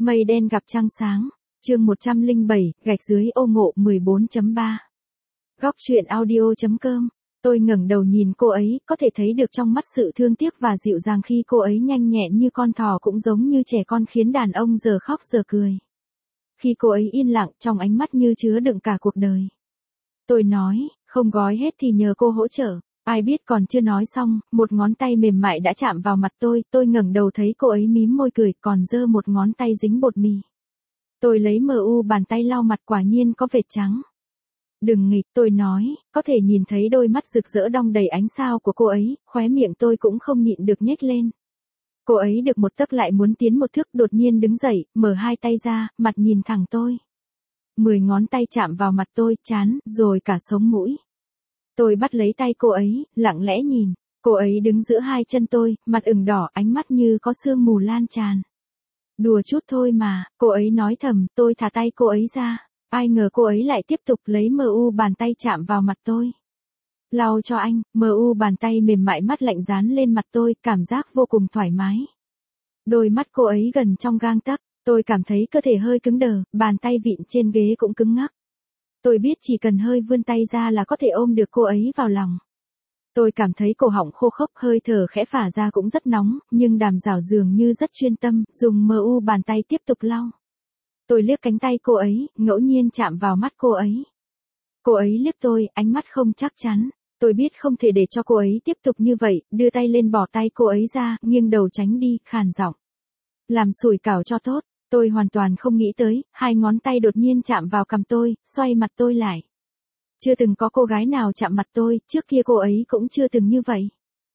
Mây đen gặp trăng sáng. Chương 107, gạch dưới ô ngộ 14.3. Góc truyện audio.com. Tôi ngẩng đầu nhìn cô ấy, có thể thấy được trong mắt sự thương tiếc và dịu dàng khi cô ấy nhanh nhẹn như con thỏ cũng giống như trẻ con khiến đàn ông giờ khóc giờ cười. Khi cô ấy yên lặng, trong ánh mắt như chứa đựng cả cuộc đời. Tôi nói, không gói hết thì nhờ cô hỗ trợ. Ai biết còn chưa nói xong, một ngón tay mềm mại đã chạm vào mặt tôi ngẩng đầu thấy cô ấy mím môi cười còn giơ một ngón tay dính bột mì. Tôi lấy bàn tay lau mặt quả nhiên có vệt trắng. Đừng nghịch, tôi nói, có thể nhìn thấy đôi mắt rực rỡ đong đầy ánh sao của cô ấy, khóe miệng tôi cũng không nhịn được nhếch lên. Cô ấy được một tấc lại muốn tiến một thước đột nhiên đứng dậy, mở hai tay ra, mặt nhìn thẳng tôi. 10 ngón tay chạm vào mặt tôi, trán, rồi cả sống mũi. Tôi bắt lấy tay cô ấy, lặng lẽ nhìn. Cô ấy đứng giữa hai chân tôi, mặt ửng đỏ, ánh mắt như có sương mù lan tràn. Đùa chút thôi mà, cô ấy nói thầm, tôi thả tay cô ấy ra. Ai ngờ cô ấy lại tiếp tục lấy bàn tay chạm vào mặt tôi. Lau cho anh, bàn tay mềm mại mắt lạnh dán lên mặt tôi, cảm giác vô cùng thoải mái. Đôi mắt cô ấy gần trong gang tấc, tôi cảm thấy cơ thể hơi cứng đờ, bàn tay vịn trên ghế cũng cứng ngắc. Tôi biết chỉ cần hơi vươn tay ra là có thể ôm được cô ấy vào lòng. Tôi cảm thấy cổ họng khô khốc, hơi thở khẽ phả ra cũng rất nóng, nhưng Đàm Dảo dường như rất chuyên tâm, dùng bàn tay tiếp tục lau. Tôi liếc cánh tay cô ấy, ngẫu nhiên chạm vào mắt cô ấy. Cô ấy liếc tôi, ánh mắt không chắc chắn. Tôi biết không thể để cho cô ấy tiếp tục như vậy, đưa tay lên bỏ tay cô ấy ra, nghiêng đầu tránh đi, khàn giọng. Làm sủi cảo cho tốt. Tôi hoàn toàn không nghĩ tới, hai ngón tay đột nhiên chạm vào cằm tôi, xoay mặt tôi lại. Chưa từng có cô gái nào chạm mặt tôi, trước kia cô ấy cũng chưa từng như vậy.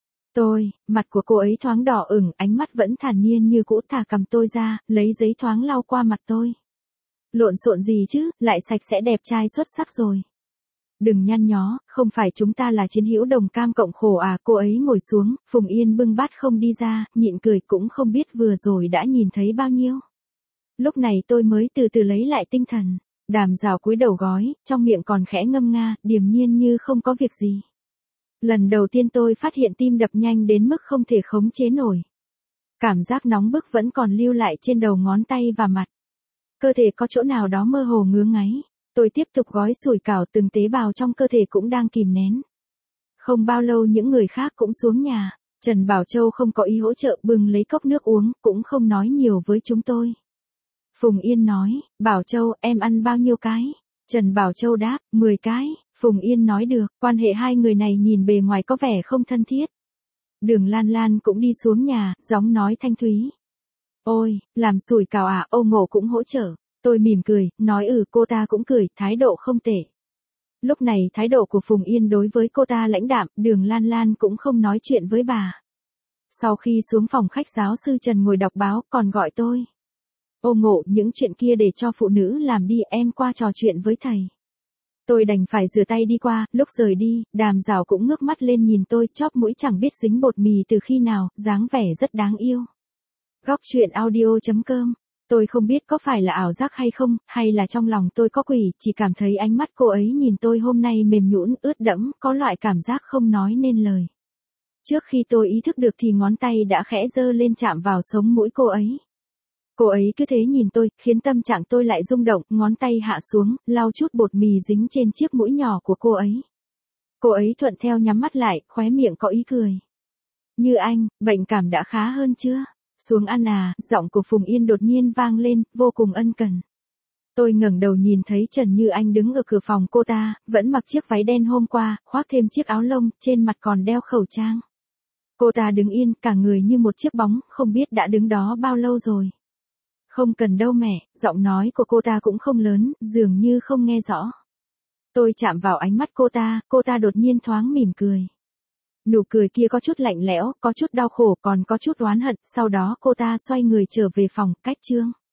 Mặt của cô ấy thoáng đỏ ửng, ánh mắt vẫn thản nhiên như cũ, thả cằm tôi ra, lấy giấy thoáng lau qua mặt tôi. Lộn xộn gì chứ, lại sạch sẽ đẹp trai xuất sắc rồi. Đừng nhăn nhó, không phải chúng ta là chiến hữu đồng cam cộng khổ à? Cô ấy ngồi xuống, Phùng Yên bưng bát không đi ra, nhịn cười cũng không biết vừa rồi đã nhìn thấy bao nhiêu. Lúc này tôi mới từ từ lấy lại tinh thần. Đàm Dảo cúi đầu gói, trong miệng còn khẽ ngâm nga, điềm nhiên như không có việc gì. Lần đầu tiên tôi phát hiện tim đập nhanh đến mức không thể khống chế nổi. Cảm giác nóng bức vẫn còn lưu lại trên đầu ngón tay và mặt. Cơ thể có chỗ nào đó mơ hồ ngứa ngáy. Tôi tiếp tục gói sủi cảo, từng tế bào trong cơ thể cũng đang kìm nén. Không bao lâu những người khác cũng xuống nhà. Trần Bảo Châu không có ý hỗ trợ, bưng lấy cốc nước uống, cũng không nói nhiều với chúng tôi. Phùng Yên nói, Bảo Châu, em ăn bao nhiêu cái? Trần Bảo Châu đáp, 10 cái. Phùng Yên nói được, quan hệ hai người này nhìn bề ngoài có vẻ không thân thiết. Đường Lan Lan cũng đi xuống nhà, giọng nói thanh thúy. Ôi, làm sủi cảo à? Ô Ngộ cũng hỗ trợ. Tôi mỉm cười, nói cô ta cũng cười, thái độ không tệ. Lúc này thái độ của Phùng Yên đối với cô ta lãnh đạm, Đường Lan Lan cũng không nói chuyện với bà. Sau khi xuống phòng khách, giáo sư Trần ngồi đọc báo, còn gọi tôi. Ô Ngộ, những chuyện kia để cho phụ nữ làm đi, em qua trò chuyện với thầy. Tôi đành phải rửa tay đi qua, lúc rời đi, Đàm Dảo cũng ngước mắt lên nhìn tôi, chóp mũi chẳng biết dính bột mì từ khi nào, dáng vẻ rất đáng yêu. Góc truyện audio.com. Tôi không biết có phải là ảo giác hay không, hay là trong lòng tôi có quỷ, chỉ cảm thấy ánh mắt cô ấy nhìn tôi hôm nay mềm nhũn, ướt đẫm, có loại cảm giác không nói nên lời. Trước khi tôi ý thức được thì ngón tay đã khẽ giơ lên chạm vào sống mũi cô ấy. Cô ấy cứ thế nhìn tôi, khiến tâm trạng tôi lại rung động, ngón tay hạ xuống, lau chút bột mì dính trên chiếc mũi nhỏ của cô ấy. Cô ấy thuận theo nhắm mắt lại, khóe miệng có ý cười. Như anh, bệnh cảm đã khá hơn chưa? Xuống ăn à? Giọng của Phùng Yên đột nhiên vang lên, vô cùng ân cần. Tôi ngẩng đầu nhìn thấy Trần Như Anh đứng ở cửa phòng cô ta, vẫn mặc chiếc váy đen hôm qua, khoác thêm chiếc áo lông, trên mặt còn đeo khẩu trang. Cô ta đứng yên, cả người như một chiếc bóng, không biết đã đứng đó bao lâu rồi. Không cần đâu mẹ, giọng nói của cô ta cũng không lớn, dường như không nghe rõ. Tôi chạm vào ánh mắt cô ta đột nhiên thoáng mỉm cười. Nụ cười kia có chút lạnh lẽo, có chút đau khổ, còn có chút oán hận, sau đó cô ta xoay người trở về phòng, cách chương.